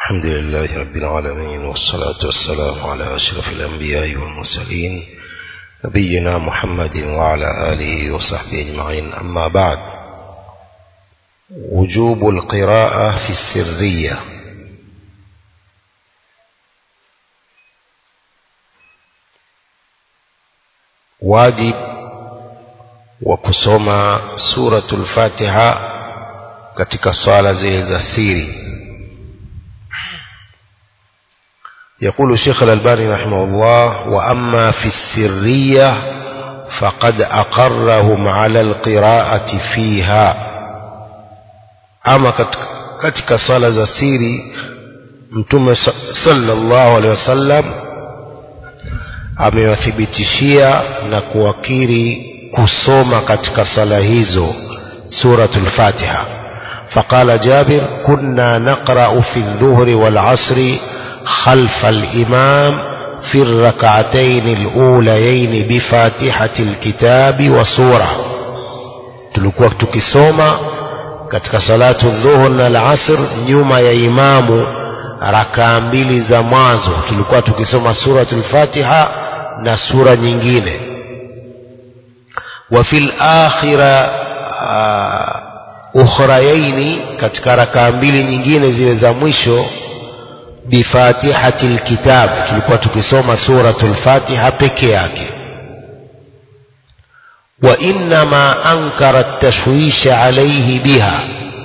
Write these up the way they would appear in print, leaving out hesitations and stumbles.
الحمد لله رب العالمين، والصلاة والسلام على أشرف الأنبياء والمرسلين نبينا محمد وعلى آله وصحبه أجمعين. أما بعد، وجوب القراءة في السرية. واجب وkusoma suratul Fatiha katika swala zile za siri. يقول الشيخ الألباني رحمه الله: وأما في السرية فقد أقرهم على القراءة فيها. أما katika swala za siri Mtume sallallahu alaihi wasallam amewathibitishia na kuwakiri kusoma katika sala hizo suratul Fatiha. فقال جابر: كنا نقرأ في الظهر والعصر خلف الإمام في الركعتين الأوليين بفاتحة الكتاب وسورة. tulikuwa tukisoma katika salatu dhuhur na al-asr nyuma ya imamu rakaa mbili za mwanzo, tulikuwa tukisoma suratul Fatiha na sura nyingine. wa fil akhira ukhrayaini, katika rakaa mbili nyingine zile za mwisho, bifatihatil kitab, tulikuwa tukisoma suratul Fatiha peke yake. wa inma ankara at-tashwish alayhi biha,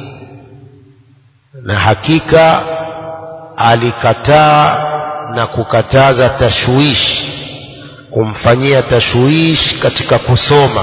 na hakika alikataa na kukataza tashwish, kumfanyia tashwish katika kusoma.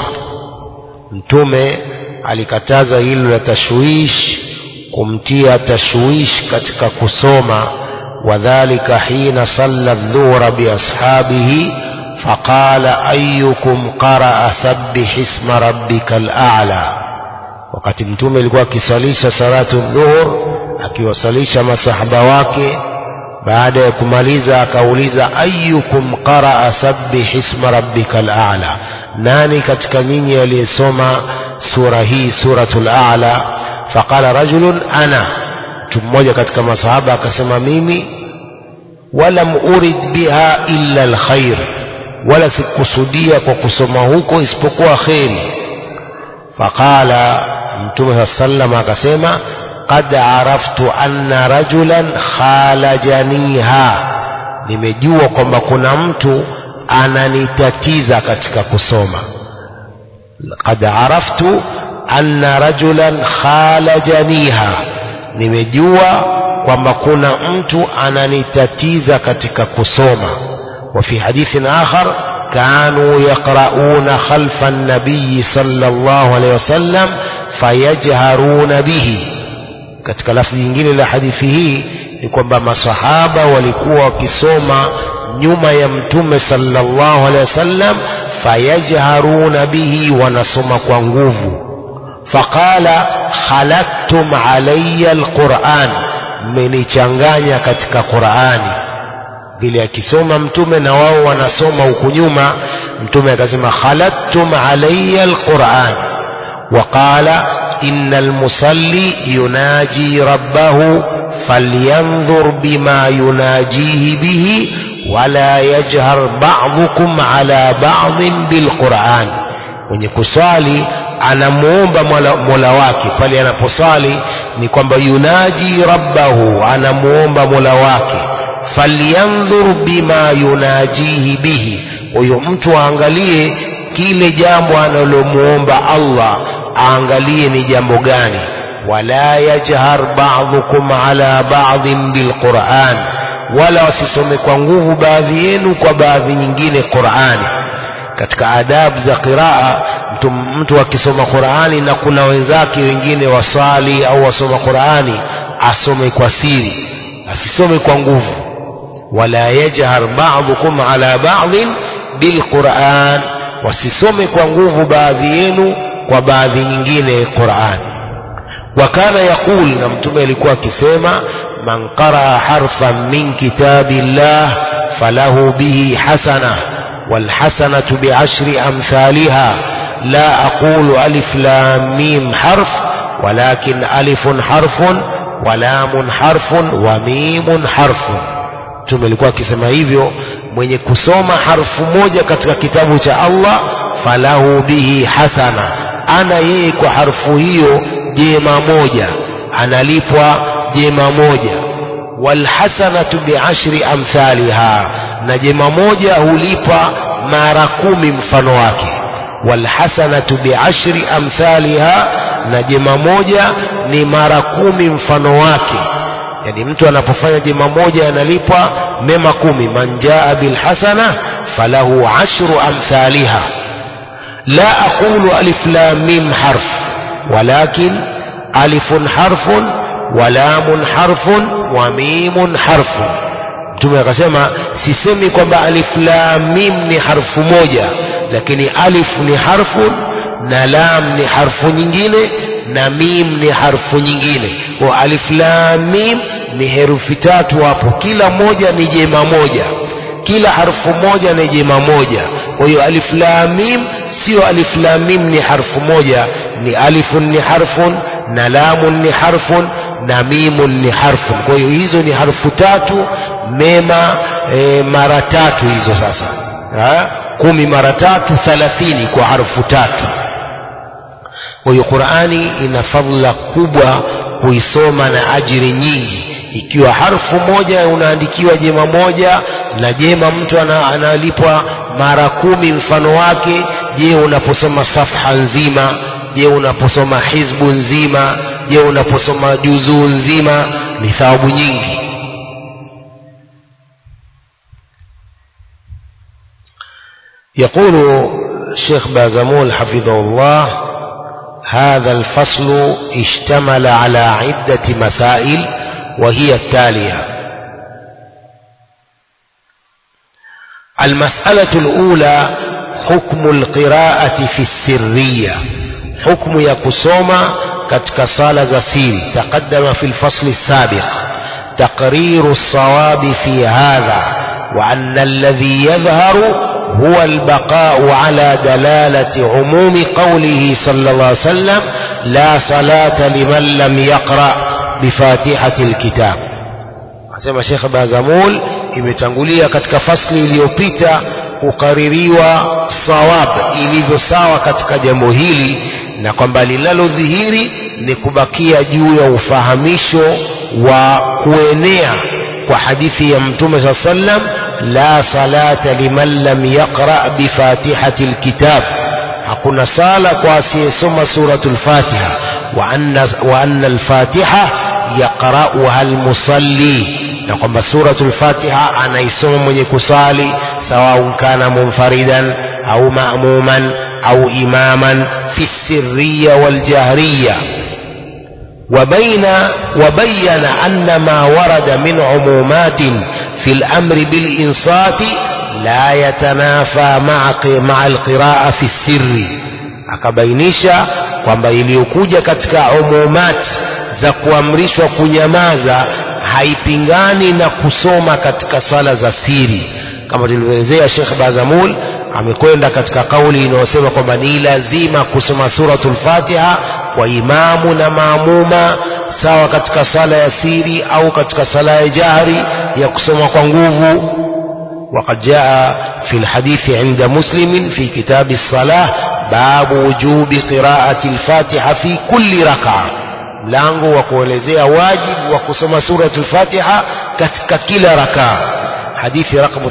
Mtume alikataza hilo la tashwish, kumtia tashwish katika kusoma. وذلك حين صلى الظهر بأصحابه فقال: أيكم قرأ سبح اسم ربك الأعلى. wakati mtume alikuwa akisalisha salatu dhuhur, akiwasalisha masahaba wake, baada ya kumaliza akauliza: ayyukum qaraa sabbih isma rabbikal a'la, nani katika nyinyi aliyesoma sura hii suratul a'la? faqala rajulun ana, mtu mmoja katika masahaba akasema mimi. walam urid biha illa alkhair, wala sikusudia kwa kusoma huko isipokuwa khairi. faqala, mtume sallam akasema: qad araftu anna rajulan khalajaniha, nimejua kwamba kuna mtu ananitatiza katika kusoma. qad araftu anna rajulan khalajaniha, nimejua kwamba kuna mtu ananitatiza katika kusoma. wa fi hadithin akhar kanu yaqra'una khalfa an-nabiy sallallahu alayhi wasallam fayajharuna bihi. katika lafzi nyingine la hadithi hii ni kwamba masahaba walikuwa wakisoma nyuma ya mtume sallallahu alayhi wasallam, fayajharuna bihi, wanasoma kwa nguvu. faqala: khalaqtum alayya alquran, mmenichanganya katika Qur'ani. vile akisoma mtume na wao wanasoma huku nyuma, mtume akasema: khalaqtum alayya alquran. waqala: innal musalli yunaji rabbahu falyanzur bima yunajihi bihi wala yajhar ba'dukum ala ba'dhin bilquran. mwenye kusali anamuomba Mola wake. pale anaposali ni kwamba yunaji rabbahu, anamuomba Mola wake. falyanzur bima yunajihi bihi, huyo mtu aangalie kile jambo analomuomba Allah, aangalie ni jambo gani. wala yajhar ba'dukum ala ba'dhin bilquran, wala wasisome kwa nguvu baadhi yenu kwa baadhi nyingine Qur'ani. katika adabu za qiraa, mtu akisoma Qur'ani na kuna wenzake wengine wasali au wasoma Qur'ani, asome kwa siri, asisome kwa nguvu. wala yajhar ba'dukum ala ba'dhin bilquran, wasisome kwa nguvu baadhi yenu kwa baadhi nyingine Qur'an. wakana yaqul, na mtume alikuwa akisema: man qaraa harfan min kitabillah falahu bihi hasanah والحسنة بعشر أمثالها لا أقول ألف لام ميم حرف ولكن ألف حرف ولام حرف وميم حرف. tumelikuwa akisema hivyo, mwenye kusoma harfu moja katika kitabu cha Allah falahu bihi hasana, ana yeye kwa harfu hiyo jema moja, analipwa jema moja. Walhasanatu bi'ashri amthaliha, na jema moja hulipa mara 10 mfano wake. Walhasanatu bi'ashri amthaliha, na jema moja ni mara 10 mfano wake. Yani mtu anapofanya jema moja analipwa mema 10. Man jaa bil hasana falahu 10 amthaliha. la aqulu alif lam mim harf walakin alifun harfun wa lamun harfun wa mimun harfun. Mtume akasema sisemi kwamba alif lam mim ni harfu moja, lakini alif ni harfu na lam ni harfu nyingine na mim ni harfu nyingine. Kwa alif lam mim ni herufi 3 hapo, kila moja ni jema moja, kila harfu moja ni jema moja. Kwa hiyo alif lam mim sio alif lam mim ni harfu moja, ni alifun ni harfun na lamun ni harfun na mimun ni harfun. Kwa hiyo hizo ni harfu 3 mema mara 3 hizo. Sasa 10 mara 3 30 kwa harfu 3. Kwa hiyo Qur'ani ina fadhila kubwa kuisoma na ajiri nyingi. Ikiwa harfu moja unaandikiwa jema moja, na jema mtu analipwa mara 10 mfano wake. Je, unaposoma safha nzima? Je, unaposoma hizbu nzima? Je, unaposoma juzuu nzima? Ni thawabu nyingi. يقول الشيخ بازمول حفظه الله: هذا الفصل اشتمل على عدة مسائل وهي التالية: المسألة الأولى حكم القراءة في السرية، حكم يقسوما كتك صالة سيري، تقدم في الفصل السابق تقرير الصواب في هذا، وأن الذي يظهر هو البقاء على دلالة عموم قوله صلى الله عليه وسلم: لا صلاة لمن لم يقرأ بفاتحة الكتاب. asema Sheikh Bazamul imetangulia katika fasli iliyopita kukaririwa sawab ilivyo sawa katika jambo hili, na kwamba linalodhihiri ni kubakia juu ya ufahamisho wa kuenea kwa hadithi ya Mtume sallallahu alayhi wasallam: la salata liman lam yaqra bifatihati alkitab, hakuna sala kwa asiyesoma suratul Fatiha. Wa anna alfatiha yaqra'uha almusalli, na kwamba suratul Fatiha anaisoma mwenye kusali, sawa kana munfaridan au ma'muman au imaman fi sirriya wal jahriya. وبين أن ما ورد من عمومات في الأمر بالإنصات لا يتنافى مع القراءة في السر. akabainisha kwamba iliyokuja katika umumat za kuamrishwa kunyamaza haipingani na kusoma katika sala za siri. Kama tulivyoelezea, Sheikh Bazamul amekwenda katika kauli inayosema kwamba ni lazima kusoma suratul Fatiha kwa imamu na maamuma, sawa katika sala ya siri au katika sala ya jahri ya kusoma kwa nguvu. وقد جاء في الحديث عند مسلم في كتاب الصلاة باب وجوب قراءة الفاتحة في كل ركعة، mlango wa kuelezea wajibu wa kusoma suratul Fatiha katika kila rakaa. hadithi raqam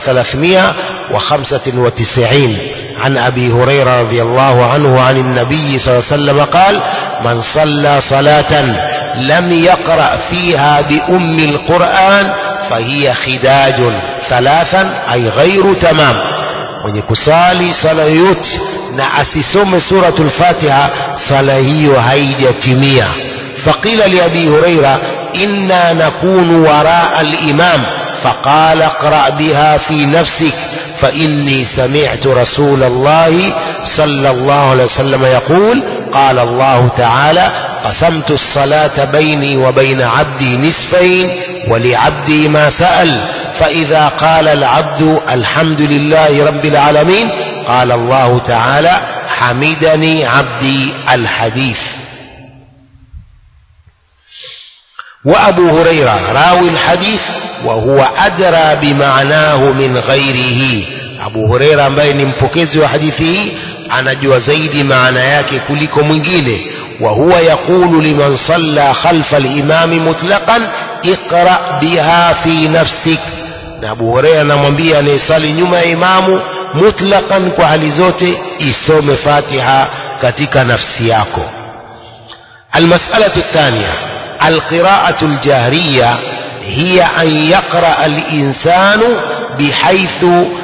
395 عن أبي هريرة رضي الله عنه عن النبي صلى الله عليه وسلم قال: من صلى صلاة لم يقرأ فيها بأم القرآن فهي خداج 3 أي غير تمام. mwenye kusali sala yote na asisome suratul Fatiha, sala hiyo haijatimia. فقيل لأبي هريرة: إنا نكون وراء الإمام، فقال: اقرأ بها في نفسك، فإني سمعت رسول الله صلى الله عليه وسلم يقول: قال الله تعالى: قسمت الصلاة بيني وبين عبدي نصفين ولعبدي ما سأل، فإذا قال العبد الحمد لله رب العالمين قال الله تعالى: حمدني عبدي. الحديث. وأبو هريرة راوي الحديث وهو أدرى بمعناه من غيره. أبو هريرة ambaye ni mpokezi wa hadithi hii anajua zaidi maana yake kuliko mwingine. وهو يقول لمن صلى خلف الإمام مطلقا اقرأ بها في نفسك. na Abu Huraira anamwambia anayesali nyuma ya imamu mutlaqan kwa hali zote isome Fatiha katika nafsi yako. المسألة الثانية القراءة الجهرية هي أن يقرأ الإنسان بحيث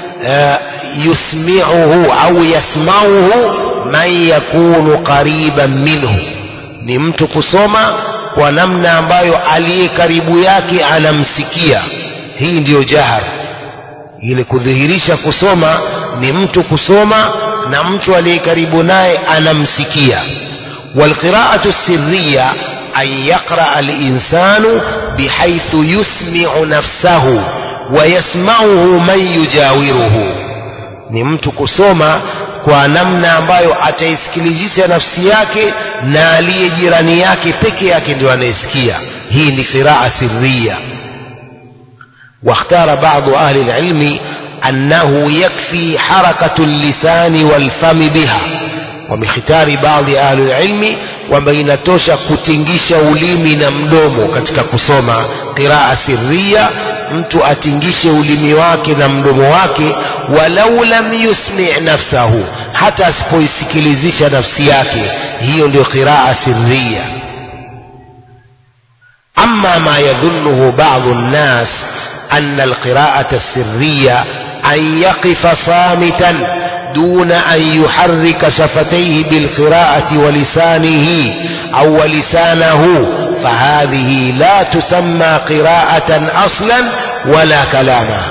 يسمعه أو يسمعه من يكون قريبا منه. ni mtu kusoma kwa namna ambayo aliye karibu yake anamsikia. hii ndiyo jahar. ile kudhihirisha kusoma ni mtu kusoma na mtu aliye karibu naye anamsikia. والقراءة السرية أن يقرأ الإنسان بحيث يسمع نفسه ويسمعه من يجاوره. ni mtu kusoma kwa namna ambayo ataisikilizisha nafsi yake na aliye jirani yake peke yake ndio anayesikia. hii ni qiraa sirriya. واختار بعض أهل العلم أنه يكفي حركة اللسان والفم بها. ومختار بعض أهل العلم وبينتوشا kutingisha ulimi na mdomo katika kusoma qiraa sirriya. mtu atingishe ulimi wake na mdomo wake walau lam yusmi' nafsahu, hata asipoisikilizisha nafsi yake. hiyo ndio qiraa sirriya. amma ma yadhunnuhu ba'd an-nas anna al-qira'ata as-sirriya an yaqifa samitan دون أن يحرك شفتيه بالقراءة ولسانه أو لسانه فهذه لا تسمى قراءة أصلا ولا كلاما.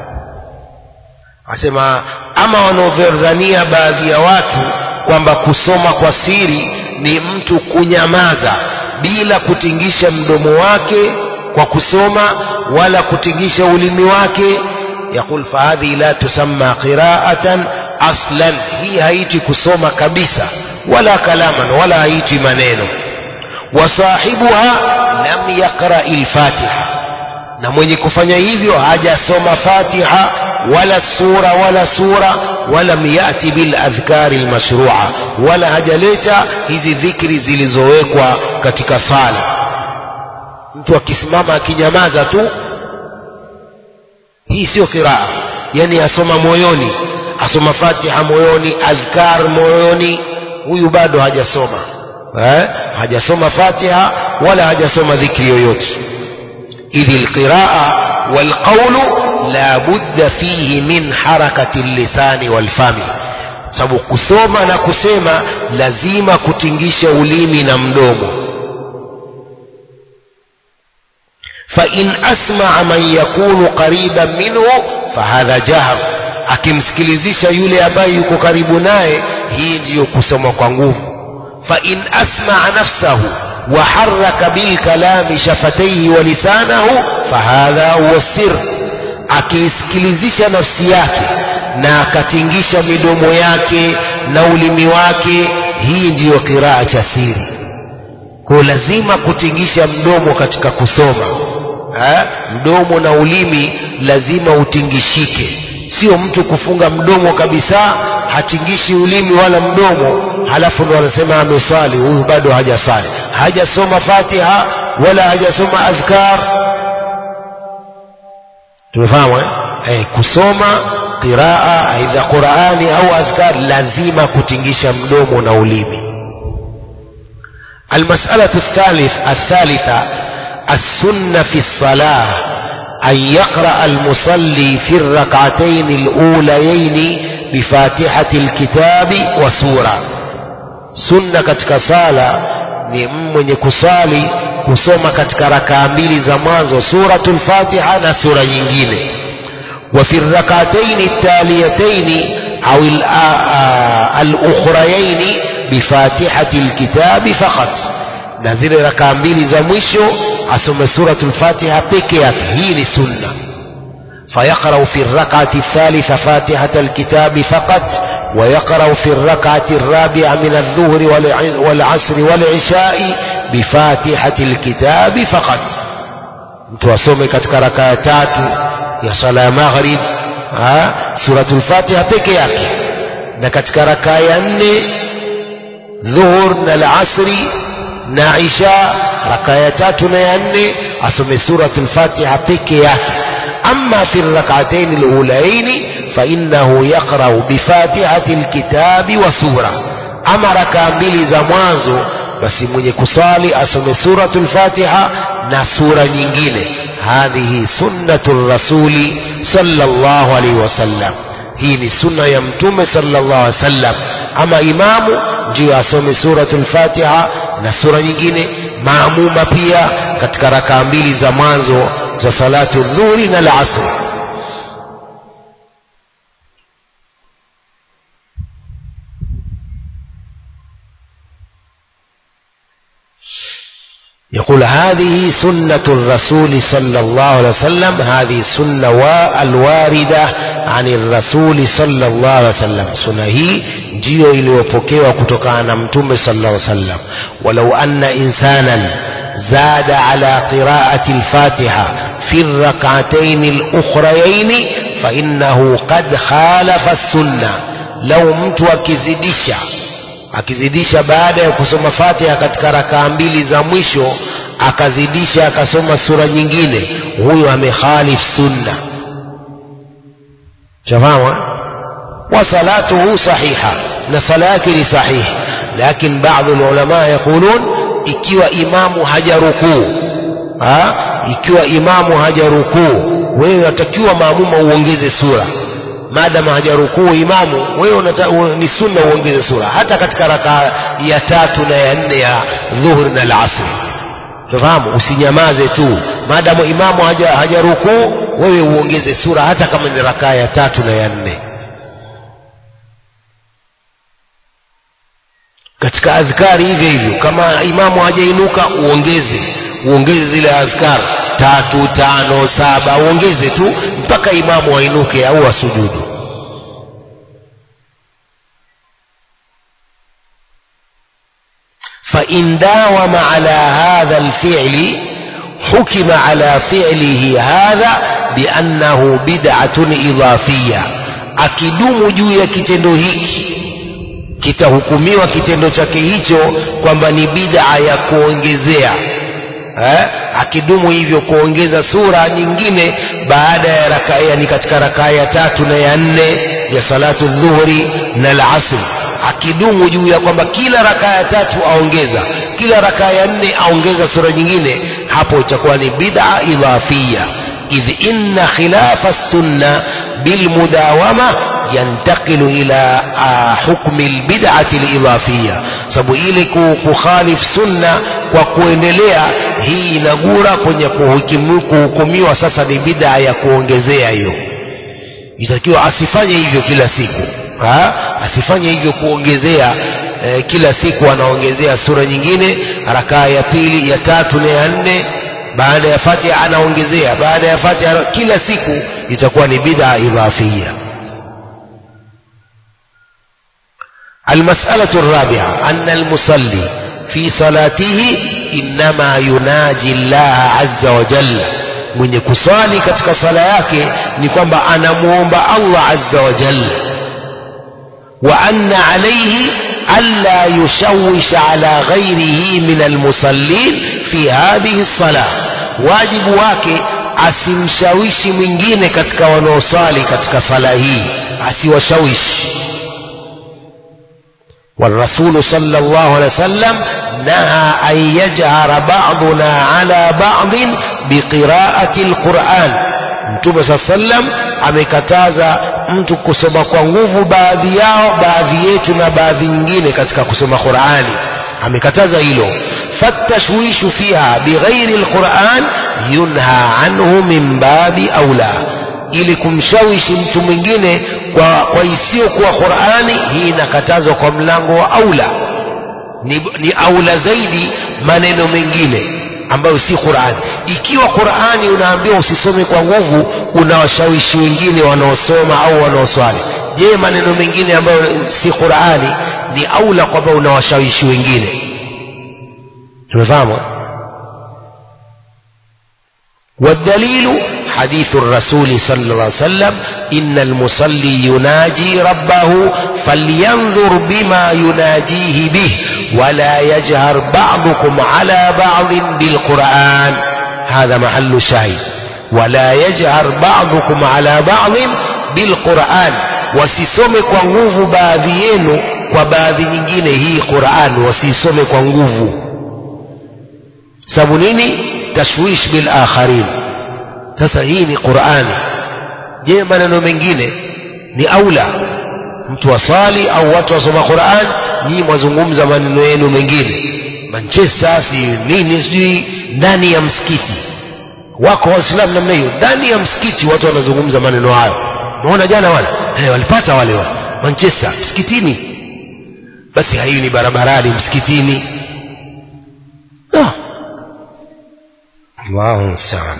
asema ama wanavyodhania baadhi ya watu kwamba kusoma kwa siri ni mtu kunyamaza bila kutingisha mdomo wake kwa kusoma wala kutingisha ulimi wake. يقول فهذه لا تسمى قراءة أصلا. هي haiti kusoma kabisa wala kalaman wala haiti maneno. وصاحبها لم يقرأ الفاتحة. na mwenye kufanya hivyo hajasoma Fatiha wala sura wala yati bil adhkar al mashru'a, wala hajaleta hizi dhikri zilizowekwa katika sala. mtu akisimama akinyamaza tu, hii sio qiraa. yani asoma moyoni, asoma Fatiha moyoni, adhkar moyoni, huyu bado hajasoma. hajasoma Fatiha wala hajasoma dhikri yoyote. idhi alqiraa walqawlu la budda fihi min harakati lisani walfami. sababu kusoma na kusema lazima kutingisha ulimi na mdomo. فإن أسمع من يكون قريبا منه فهذا جهر. akimsikilizisha yule ambaye yuko karibu naye, hii ndiyo kusoma kwa nguvu. فإن أسمع نفسه وحرك بالكلام شفتيه ولسانه فهذا هو السر. akisikilizisha nafsi yake na akatingisha midomo yake na ulimi wake, hii ndiyo qiraa cha siri. kwa lazima kutingisha mdomo katika kusoma. mdomo na ulimi lazima utingishike. sio mtu kufunga mdomo kabisa, hatingishi ulimi wala mdomo, halafu ndo anasema ameswali. huyu bado hajasali, hajasoma Fatiha wala hajasoma adhkar. tumefahamu kusoma qiraa aidha Qur'ani au adhkar lazima kutingisha mdomo na ulimi. المسألة الثالثة السنة في الصلاة أن يقرأ المصلي في الركعتين الأوليين بفاتحة الكتاب وسورة. سنة katika sala ni mwenye kusali kusoma katika rakaa mbili za mwanzo suratul Fatiha na sura nyingine. وفي الركعتين التاليتين أو الأخريين بفاتحة الكتاب فقط. na zile rakaa mbili za mwisho asome suratul Fatiha peke yake. hii ni sunna. فيقرأ في الركعة الثالثة فاتحة الكتاب فقط، ويقرأ في الركعة الرابعة من الظهر والعصر والعشاء بفاتحة الكتاب فقط. mtu asome katika rakaa tatu ya sala ya maghrib suratul Fatiha peke yake, na katika rakaa ya 4 dhuhur na al-asri na isha rakaa ya 3 na ya 4 asome suratul Fatiha peke yake. amma fi rak'atayn al-ulayn fa innahu yaqra'u bi fatihati al-kitabi wa sura. ama rakaa mbili za mwanzo basi mwenye kusali asome suratul Fatiha na sura nyingine. hadhihi sunnatur rasuli sallallahu alaihi wasallam, hii ni sunna ya mtume sallallahu alaihi wasallam. ama imamu ndio asome suratul Fatiha na sura nyingine, maamuma pia katika rakaa mbili za mwanzo za salatu dhuhuri na al-asr. يقول هذه سنة الرسول صلى الله عليه وسلم، هذه السنة الواردة عن الرسول صلى الله عليه وسلم. سنة هي ndio iliyopokewa kutokana na mtume sallallahu alaihi wasallam. walau anna insanan zada ala qira'ati al-Fatiha fi ar-rak'atayn al-ukhrayayn fa innahu qad khalafa as-sunnah. lau mtu akizidisha baada ya kusoma Fatiha katika rakaa mbili za mwisho akazidisha akasoma sura nyingine, huyo amekhalif sunna. shafahamu wa salatuhu sahiha, na sala yake ni sahihi. lakini baadhi ya ulama yakulun ikiwa imamu hajarukuu wewe unatakiwa maamuma uongeze sura. maadamu hajarukuu imamu, wewe ni sunna uongeze sura hata katika rakaa ya 3 na ya 4 ya dhuhur na al-asr. fahamu, usinyamaze tu. maadamu imamu hajarukuu wewe uongeze sura hata kama ni rakaa ya 3 na ya 4. katika adhkari hivyo kama imamu hajainuka uongeze zile adhkar 3, 5, 7 uongeze tu mpaka imamu ainuke au asujudu. فإن داوم على هذا الفعل حكم على فعله هذا بأنه بدعة إضافية. akidumu juu ya kitendo hiki kitahukumiwa kitendo chake hicho kwamba ni bid'a ya kuongezea. akidumu hivyo kuongeza sura nyingine baada ya rakaa, yani katika rakaa ya 3 na ya 4 ya salatu dhuhuri na al-asr, akidumu juu ya kwamba kila rakaa ya 3 aongeza, kila rakaa ya 4 aongeza sura nyingine, hapo itakuwa ni bid'a idhafia. idh inna khilafa as-sunna bil mudawama yantaqilu ila hukmi al-bid'ati al-idhafiyya. sababu ile kukhalif sunna kwa kuendelea, hii inagura kwenye kuhukumiwa sasa ni bid'a ya kuongezea. hiyo itakiwa asifanye hivyo kila siku, asifanye hivyo kuongezea kila siku anaongezea sura nyingine, rakaa ya 2 ya 3 na ya 4 baada ya Fatiha anaongezea, baada ya Fatiha kila siku, itakuwa ni bid'a idhafiyya. المسألة الرابعة أن المصلي في صلاته إنما يناجي الله عز وجل. mwenye kusali katika sala yake ni kwamba anamuomba Allah azza wa jalla. wa anna alayhi alla yushawish ala ghayrihi min almusallin fi hadhihi as-salah. wajibu wake asimshawishi mwingine katika wanaosali katika sala hii, asiwashawishi. والرسول صلى الله عليه وسلم نهى أن يجهر بعضنا على بعض بقراءة القرآن. Mtume صلى الله عليه وسلم amekataza mtu kusoma kwa nguvu baadhi yetu na baadhi nyingine katika kusoma Qur'ani, amekataza hilo. fatashwishu fiha bighairi alquran yunha anhu min babi aula. ili kumshawishi mtu mwingine kwa isiyo kwa Qur'ani, hii inakatazwa kwa mlango wa aula. ni aula zaidi maneno mengine ambayo si Qur'ani. ikiwa Qur'ani unaambiwa usisome kwa nguvu, unawashawishi wengine wanaosoma au wanaoswali, je, maneno mengine ambayo si Qur'ani ni aula kwamba unawashawishi wengine? tumefahamu. والدليل حديث الرسول صلى الله عليه وسلم إن المصلي يناجي ربه فلينظر بما يناجيه به ولا يجهر بعضكم على بعض بالقرآن. هذا محل الشاهد. ولا يجهر بعضكم على بعض بالقرآن. wasisome kwa nguvu baadhi yenu kwa baadhi nyingine hii Qur'an, wasisome kwa nguvu. Sababu nini? Tashwish bil akharin. Sasa hii ni Qur'an. Je, maneno mengine ni aula mtu wasali au watu wasoma Qur'an, nyinyi mwazungumza maneno yenu mengine Manchester si nini sijui ndani ya msikiti. Wako waislamu namna hiyo, ndani ya msikiti watu wanazungumza maneno hayo. Unaona jana wale walipata wale Manchester msikitini, basi hii ni barabarani msikitini. Allahu sa'an.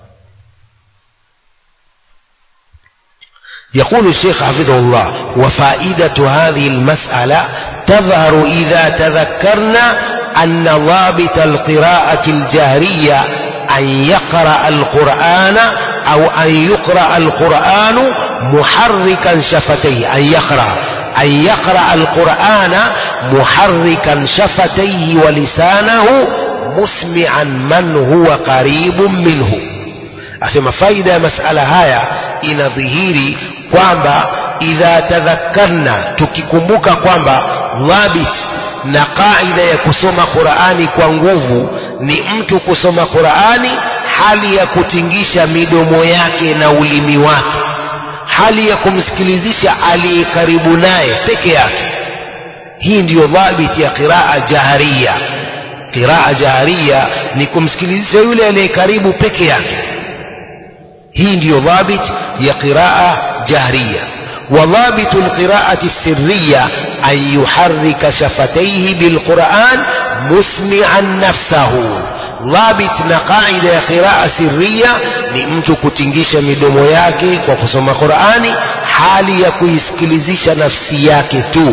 يقول الشيخ حفظه الله: وفائدة هذه المسألة تظهر إذا تذكرنا أن ضابط القراءة الجهرية أن يقرأ القرآن أو أن يقرأ القرآن محركا شفتيه. أن يقرأ القرآن محركا شفتيه ولسانه مسمعا من هو قريب منه. أسمى فائدة مسألة هاي إن ظهيري kwamba idha tadhakkarna, tukikumbuka kwamba dhabit na kaida ya kusoma Qur'ani kwa nguvu ni mtu kusoma Qur'ani hali ya kutingisha midomo yake na ulimi wake, hali ya kumsikilizisha aliye karibu naye peke yake. Hii ndiyo dhabit ya qiraa jahariya. Qiraa jahariya ni kumsikilizisha yule aliye karibu peke yake. hii ndiyo dhabit ya qiraa jahriya. وضابط القراءة السرية أن يحرك شفتيه بالقرآن مسمعا نفسه. ضابط نقاعد يا قراءة سرية لمتو كتنجيش مدومو yake kwa kusoma Qur'ani hali ya kuisikilizisha nafsi yake tu.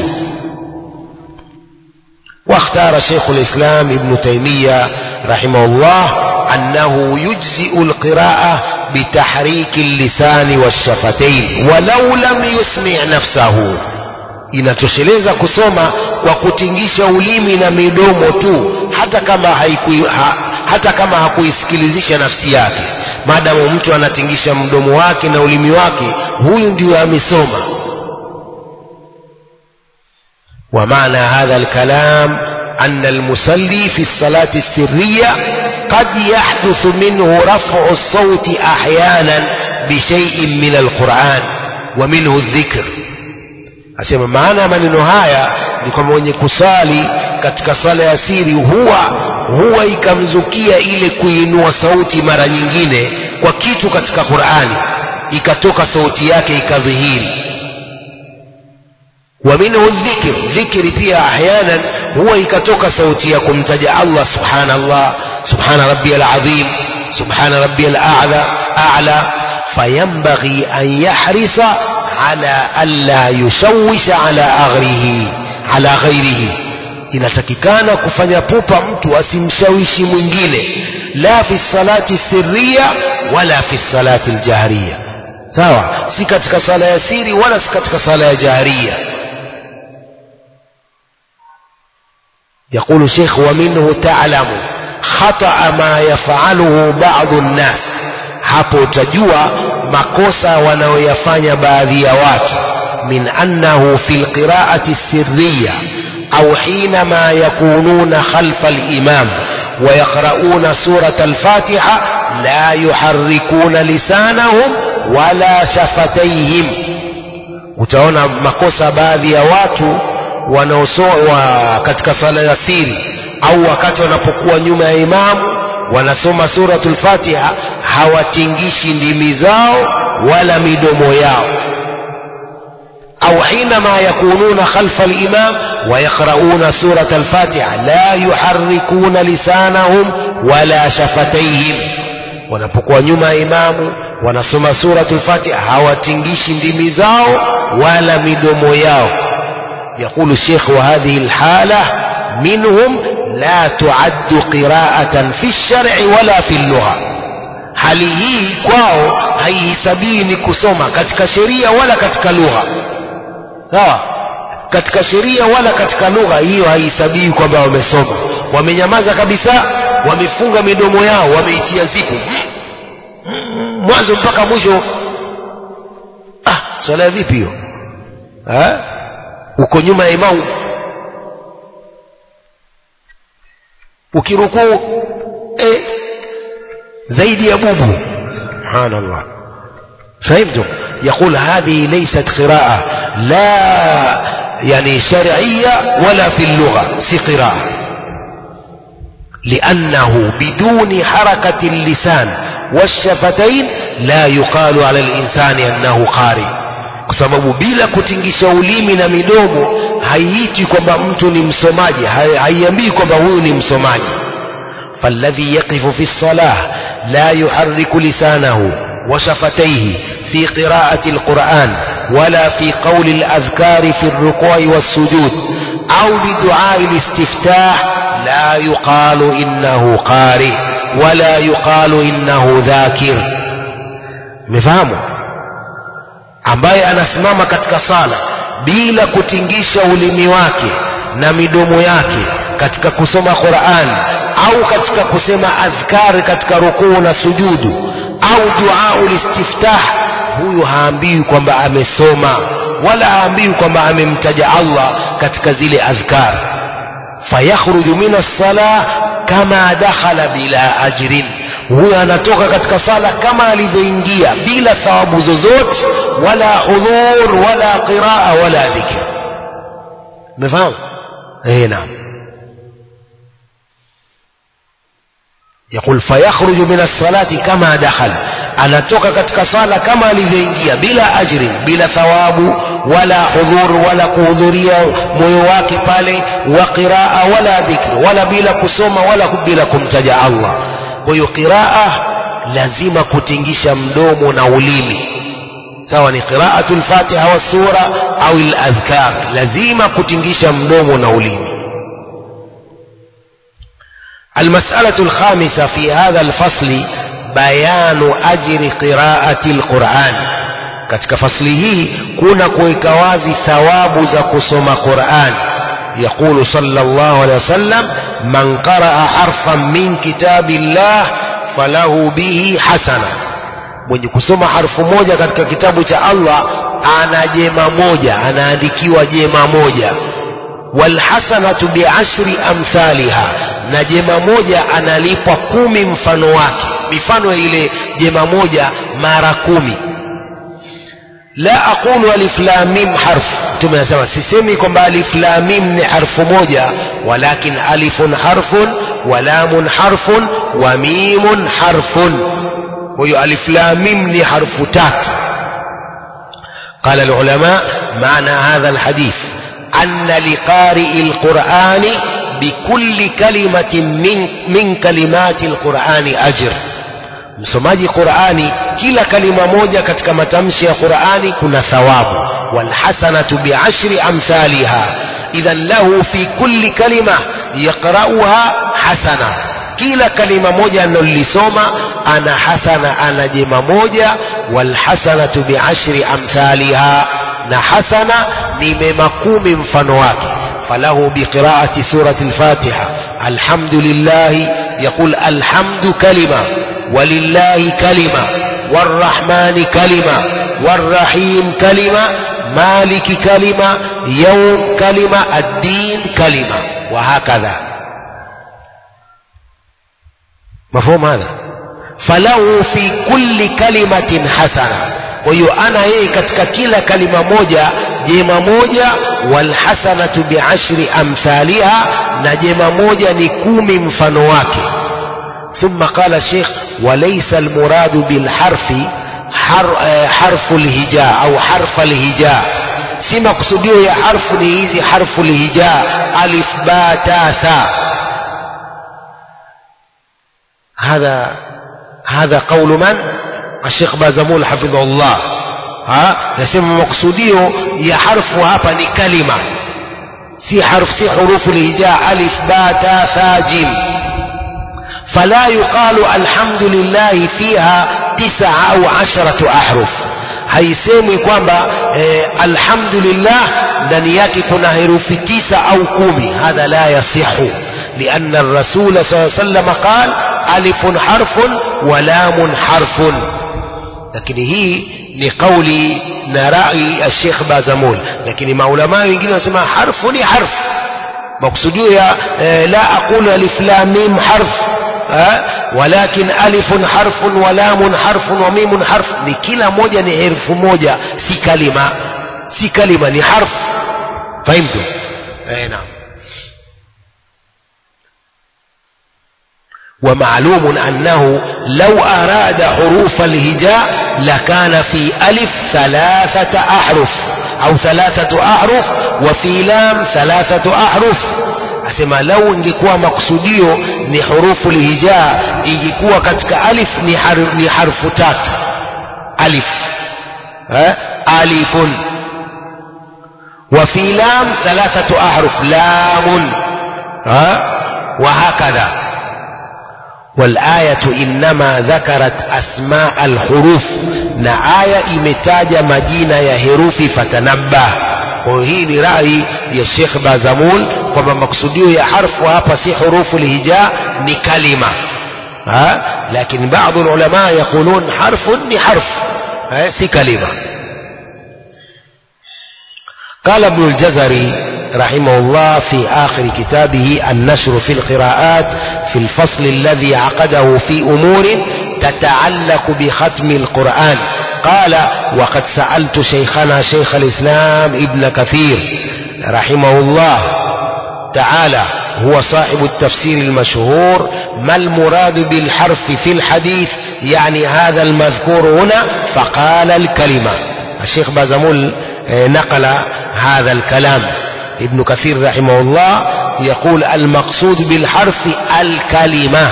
واختار شيخ الإسلام ابن تيمية رحمه الله أنه يجزئ القراءة بتحريك اللسان والشفتين ولو لم يسمع نفسه. inatosheleza kusoma kwa kutingisha ulimi na midomo tu, hata kama hakuisikilizisha nafsi yake. Maadamu mtu anatingisha mdomo wake na ulimi wake, huyu ndio amesoma. ومعنى هذا الكلام أن المصلي في الصلاة السرية قد يحدث منه رفع الصوت أحيانا بشيء من القرآن ومنه الذكر. asema maana maneno haya ni kwamba mwenye kusali katika sala ya siri huwa ikamzukia ile kuinua sauti mara nyingine kwa kitu katika Qur'ani, ikatoka sauti yake ikadhihiri. ومنه الذكر. ذكر pia احيانا huwa ikatoka sauti ya kumtaja Allah, subhanallah, subhana rabbiyal azim, subhana rabbiyal a'la. فينبغي أن يحرص على ألا يشوش على غيره. inatakikana kufanya pupa mtu asimshawishi mwingine, la fi salati sirriya wala fi salati aljahriya. sawa, si katika sala ya siri wala si katika sala ya jahriya. يقول الشيخ: ومنه تعلم خطأ ما يفعله بعض الناس. hapo utajua makosa wanaoyafanya baadhi ya watu. min annahu fil qira'ati sirriya au hinama yakununa khalfa al-imam wa yaqra'una surata al-fatiha la yuharrikuna lisanahum wala shafatayhim. utaona makosa baadhi ya watu wanaosoma katika sala ya siri au wakati wanapokuwa nyuma ya imamu wanasoma suratul Fatiha, hawatingishi ndimi zao wala midomo yao. au hinama yakununa khalfa al-imam wa yaqra'una suratul Fatiha la yuharrikuna lisanahum wala shafatayhim. wanapokuwa nyuma ya imamu wanasoma suratul Fatiha, hawatingishi ndimi zao wala midomo yao. يقول الشيخ: وهذه الحالة منهم لا تعد قراءة في الشرع ولا في اللغة. hali hii kwao haihesabii ni kusoma katika sheria wala katika lugha. Sawa, katika sheria wala katika lugha hiyo haihesabii kwamba wamesoma. Wamenyamaza kabisa, wamefunga midomo yao, wameitia zipu mwanzo mpaka mwisho. Swala vipi hiyo? Uko nyuma ya imamu, ukirukuu zaidi ya bubu. Subhanallah. فهمتم؟ يقول هذه ليست قراءة لا يعني شرعية ولا في اللغة، سي قراءة، لأنه بدون حركة اللسان والشفتين لا يقال على الإنسان أنه قارئ. kwa sababu bila kutingisha ulimi na midomo haiiti kwamba mtu ni msomaji, haiambii kwamba huyu ni msomaji. فالذي يقف في الصلاة لا يحرك لسانه وشفتيه في قراءة القرآن ولا في قول الأذكار في الركوع والسجود أو بدعاء الاستفتاح لا يقال إنه قارئ ولا يقال إنه ذاكر. مفهموا؟ ambaye anasimama katika sala bila kutingisha ulimi wake na midomo yake katika kusoma Qur'an au katika kusema adhkari katika rukuu na sujudu au duaul istiftah, huyu haambiwi kwamba amesoma wala haambiwi kwamba amemtaja Allah katika zile adhkar. fayakhruju min as-salah kama dakhala bila ajrin, huyu anatoka katika sala kama alivyoingia bila thawabu zozote, wala hudhur wala qiraa wala dhikr. mfahamu? naam. يقول فيخرج من الصلاة كما دخل، anatoka katika sala kama alivyoingia bila ajri, bila thawabu wala hudhur wala kuhudhuria moyo wake pale, wa qiraa wala dhikr, wala bila kusoma wala bila kumtaja Allah. kwa hiyo qiraa lazima kutingisha mdomo na ulimi, sawa ni qiraatul Fatiha wa sura au al-adhkar, lazima kutingisha mdomo na ulimi. المسألة الخامسة في هذا الفصل بيان أجر قراءة القرآن. katika fasli hii kuna kuweka wazi thawabu za kusoma Qur'an. يقول صلى الله عليه وسلم من قرأ حرفا من كتاب الله فله به حسنة. mwenye kusoma harfu moja katika kitabu cha Allah ana jema moja, anaandikiwa jema moja. walhasanatu bi'ashri amthaliha, na jema moja analipwa 10 mfano wake, mifano ya ile jema moja mara 10. la aqulu alif lam mim harf, tumesema sisemi kwamba alif lam mim ni harfu moja, walakin alifun harfun wa lamun harfun wa mimun harfun. kwa hiyo alif lam mim ni harfu 3. قال العلماء معنى هذا الحديث أن لقارئ القرآن بكل كلمة من كلمات القرآن أجر. msomaji Qur'ani kila kalima moja katika matamshi ya Qur'ani kuna thawabu. walhasanatu bi'ashri amthaliha, idhan lahu fi kulli kalima yaqra'uha hasana, kila kalima moja analolisoma ana hasana, ana jema moja. walhasanatu bi'ashri amthaliha, na hasana ni mema 10 mfano wake. falahu biqira'ati surati al-Fatiha alhamdulillah, yaqul alhamdu kalima walillahi kalima warrahmani kalima warrahim kalima maliki kalima yawm kalima ad-din kalima wa hakadha. mafhumu hadha? falahu fi kulli kalimatin hasana, kwa hiyo ana yeye katika kila kalima moja jema moja. walhasanatu bi'ashri amthaliha, na jema moja ni 10 mfano wake. ثم قال الشيخ وليس المراد بالحرف حرف الهجاء أو حرف الهجاء، si maksudio ya harfu ni hizi harfu الهجاء alif ba ta tha. هذا قول من؟ الشيخ بازمول حفظه الله. nasema maksudio ya harfu hapa ni kalima, si hurufu الهجاء ألف باء تاء ثاء جيم. فلا يقال الحمد لله فيها 9 أو 10 أحرف. haisemwi kwamba alhamdulillah ndani yake kuna herufi 9 au 10. hadha la yasihu لأن الرسول صلى الله عليه وسلم قال ألف حرف ولام حرف. lakini hii ni kauli na rai الشيخ بازمول. lakini maulama wengine wanasema harfu ni harfu, maksudio ya la aqulu alif lam mim harf ولكن ألف حرف ولام حرف وميم حرف. ni kila moja ni herufu moja, si kalima ni harf. fahimtu? naam. ومعلوم أنه لو أراد حروف الهجاء لكان في ألف 3 أحرف أو 3 أحرف وفي لام 3 أحرف. asema lau ingekuwa maksudio ni hurufu lihijaa, ingekuwa katika alif ni harfu 3. alif alifun, wa fi lam 3 ahruf lamun وهكذا. والآية إنما ذكرت أسماء الحروف. na aya imetaja majina ya herufi fatanabah. kwa hii ni rai ya Sheikh Bazamul kwamba maksudio ya harfu hapa si hurufu lihijaa, ni kalima. lakini baadhi ya ulama yaqulun harfun ni harf, si kalima. قال ابن الجزري رحمه الله في آخر كتابه النشر في القراءات في الفصل الذي عقده في أمور تتعلق بختم القرآن قال: وقد سألت شيخنا شيخ الإسلام ابن كثير رحمه الله تعالى، هو صاحب التفسير المشهور، ما المراد بالحرف في الحديث، يعني هذا المذكور هنا؟ فقال: الكلمة. الشيخ بازمول نقل هذا الكلام. ابن كثير رحمه الله يقول: المقصود بالحرف الكلمة،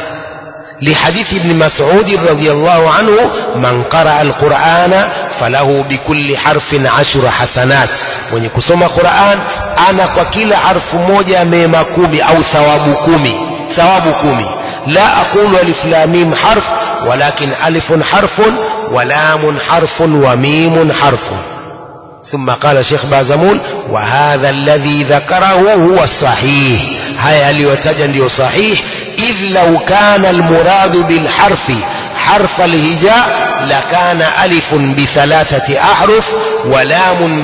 لحديث ابن مسعود رضي الله عنه: من قرأ القرآن فله بكل حرف 10 حسنات. mwenye kusoma Qur'an ana kwa kila harfu moja mema 10 au thawabu 10. la aqulu alif lam mim harf walakin alifun harfun wa lamun harfun wa mimun harfun. ثم قال الشيخ بازمول: وهذا الذي ذكره هو الصحيح. هيا aliyotaja ndio sahih. إذ لو كان المراد بالحرف حرف الهجاء لكان ألف ب3 أحرف ولام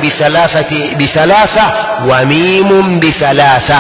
ب3 وميم ب3.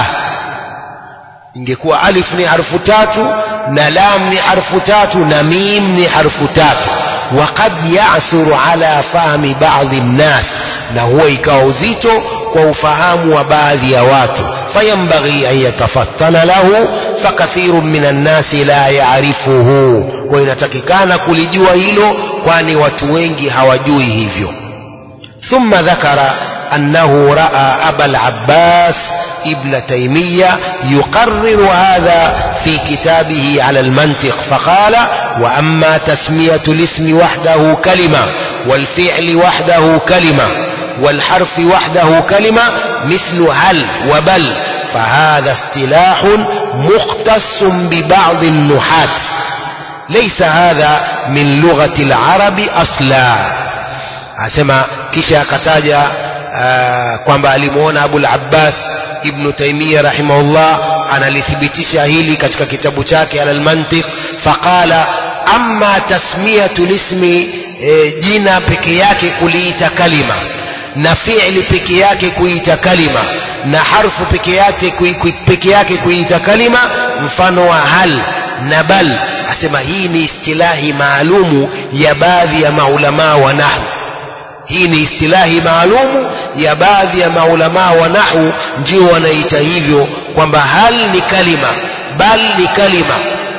ingekuwa alif ni harfu 3 na lam ni harfu 3 na mim ni harfu 3. وقد يعسر على فهم بعض الناس، na huwa ikawa uzito kwa ufahamu wa baadhi ya watu. fayambaghi an yatafattana lahu fakathirun minan nasi la ya'rifuhu, kwa inatakikana kulijua hilo, kwani watu wengi hawajui hivyo. ثم ذكر أنه رأى أبا العباس ابن تيمية يقرر هذا في كتابه على المنطق فقال: وأما تسمية الاسم وحده كلمة والفعل وحده كلمة والحرف وحده كلمة مثل هل وبل فهذا اصطلاح مختص ببعض النحاة، ليس هذا من لغة العرب أصلا. asema kisha akataja kwamba alimuona Abu al-Abbas ibn Taymiyyah rahimahullah analithibitisha hili katika kitabu chake al-Mantiq. faqala: amma tasmiyatu lismi, jina peke yake kuliita kalima, na fi'li peke yake kuita kalima, na harfu peke yake kuita kalima, mfano wa hal na bal. asema hii ni istilahi maalumu ya baadhi ya maulama wa nahwu. hii ni istilahi maalumu ya baadhi ya maulama wa nahwu, ndio wanaita hivyo kwamba hal ni kalima, bal ni kalima,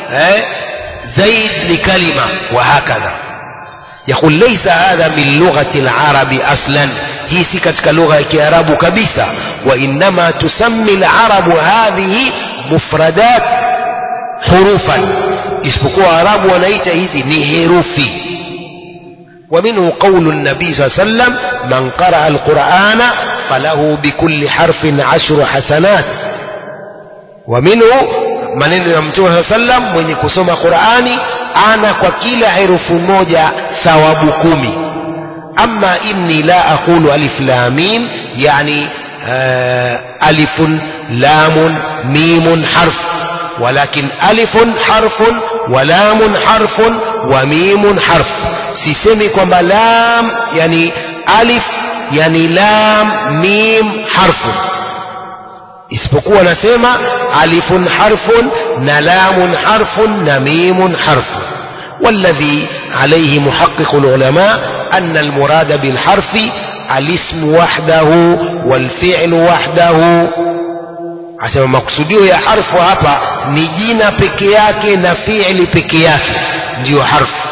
zaid ni kalima, wa hakadha. يقول: ليس هذا من لغة العرب أصلا، هي si katika lugha ya Kiarabu kabisa. وإنما تسمي العرب هذه مفردات حروفا، isipokuwa Arabu wanaita hizi ni herufi. ومنه قول النبي صلى الله عليه وسلم: من قرأ القرآن falahu bikulli harfin 10 hasanat. Wa minhu, maneno ya Mtume sallam, mwenye kusoma Qur'ani ana kwa kila herufi moja thawabu 10. Amma inni la aqulu alif lam mim, yani alifun lamun mimun harf, walakin alifun harfun wa lamun harfun wa mimun harf. Sisemi kwamba lam yani alif yani lam mim harfun, isipokuwa nasema alifun harfun na lamun harfun na mimun harfun. والذي عليه محقق العلماء أن المراد بالحرف الاسم وحده والفعل وحده. asema maksudio ya harfu hapa ni jina peke yake na fi'li peke yake ndio harfu.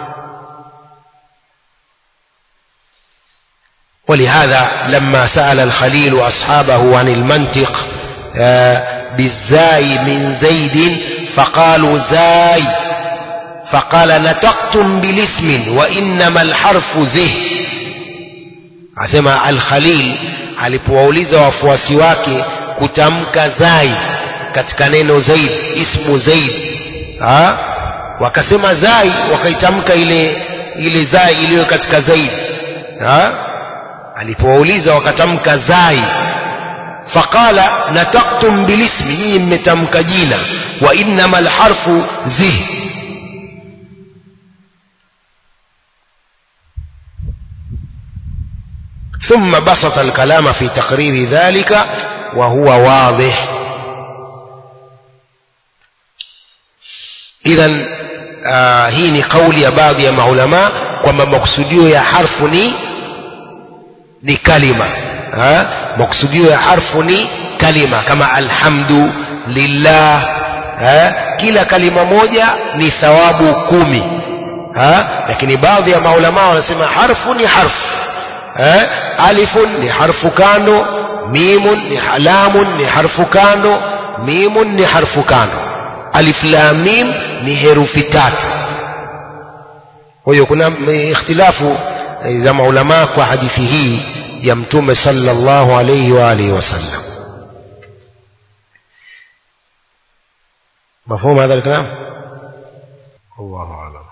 ولهذا لما سأل الخليل أصحابه عن المنطق بالزاي من زيد فقالوا زاي، فقال نطقتم بالاسم وإنما الحرف زه. asema al-Khalil alipowauliza wafuasi wake kutamka zai katika neno zaid, ismu zaid, wakasema zai, wakaitamka ile zai iliyo katika zaid. Alipowauliza wakatamka zai, faqala nataqtum bilismi, nyinyi mmetamka jina, wa innamal harfu zih. ثم بسط الكلام في تقرير ذلك وهو واضح. إذن hii ni kauli ya baadhi ya maulama kwamba maksudio ya harfu ni kalima. Maksudio ya harfu ni kalima, kama alhamdu lillah. Kila kalima moja ni thawabu 10. Lakini baadhi ya maulama wanasema harfu ni harfu. Alifun ni harfu kando, mimun ni lamun ni harfu kando, mimun ni harfu kando. Alif lam mim ni herufi 3. Kwa hiyo kuna ikhtilafu za maulama kwa hadithi hii ya Mtume sallallahu alayhi wa alihi wasallam. مفهوم هذا الكلام؟ الله أعلم.